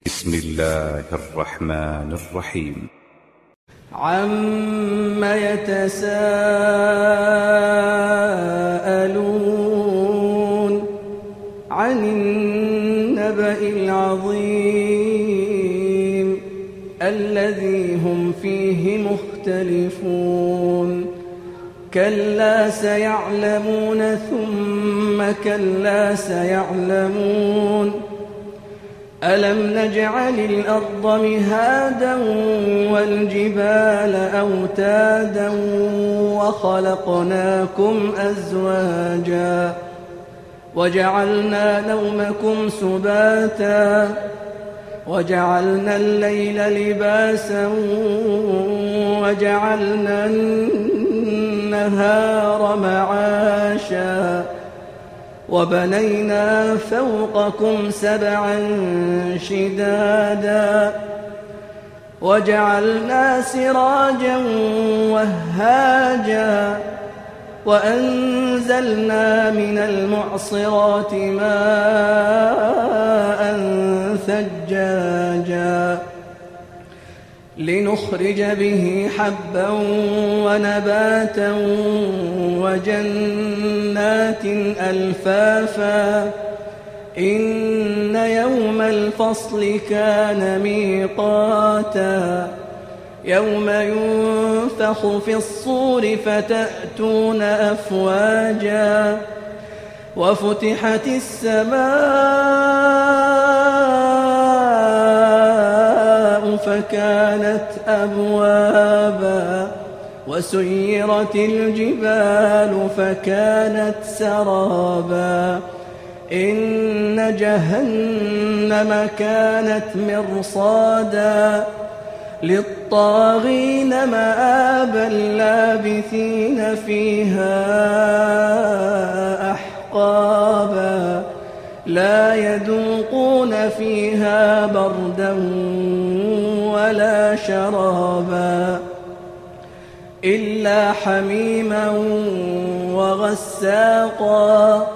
بسم الله الرحمن الرحيم. عَمَّ يتساءلون عن النبأ العظيم الذي هم فيه مختلفون كلا سيعلمون ثم كلا سيعلمون ألم نجعل الأرض مهادا والجبال أوتادا وخلقناكم أزواجا وجعلنا نومكم سباتا وجعلنا الليل لباسا وجعلنا النهار معاشا وبنينا فوقكم سبعا شدادا وجعلنا سراجا وهاجا وأنزلنا من المعصرات ماء ثجاجا لنخرج به حبا ونباتا وجنات ألفافا إن يوم الفصل كان ميقاتا يوم ينفخ في الصور فتأتون أفواجا وفتحت السماء فكانت أبوابا وسيرت الجبال فكانت سرابا إن جهنم كانت مرصادا للطاغين مآبا لابثين فيها أحقابا لا يذوقون فيها بردا ولا شرابا إلا حميما وغساقا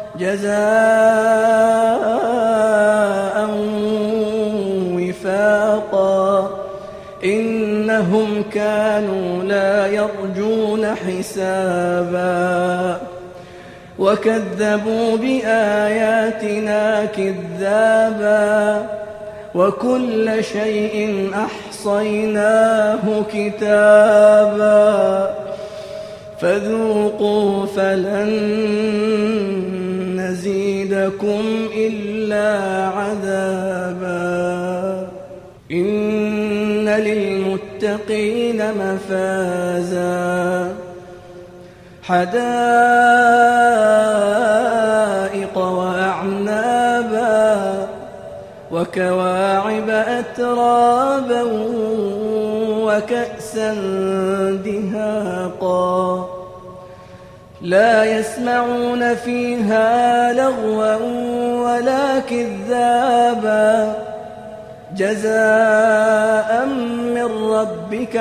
جزاء وفاقا إنهم كانوا لا يرجون حسابا وكذبوا بآياتنا كذابا وكل شيء أحصيناه كتابا فذوقوا فلن نزيدكم إلا عذابا إن للمتقين مفازا حدائق وأعنابا وكواعب أترابا وكأسا دهاقا لا يسمعون فيها لغوا ولا كذابا جزاء من ربك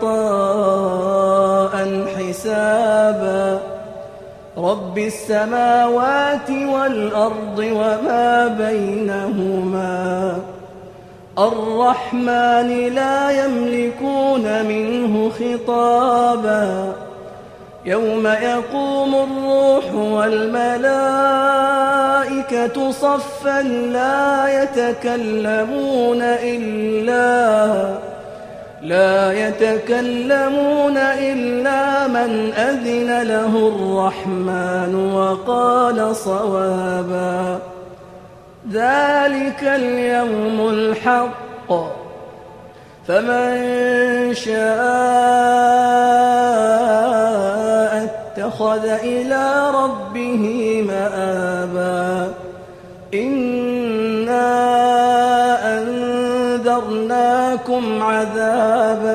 عطاء حسابا رب السماوات والأرض وما بينهما الرحمن لا يملكون منه خطابا يوم يقوم الروح والملائكة صفا لا يتكلمون إلا من أذن له الرحمن وقال صوابا ذلك اليوم الحق فمن شاء اتخذ إلى ربه مآبا إنا أنذرناكم عذابا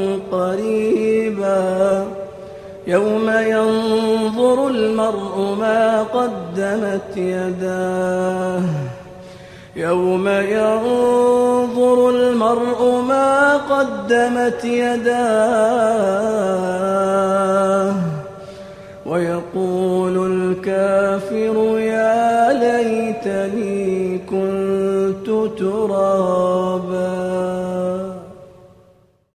قريبا يوم ينظر المرء ما قدمت يداه ويقول الكافر يا ليتني كنت ترابا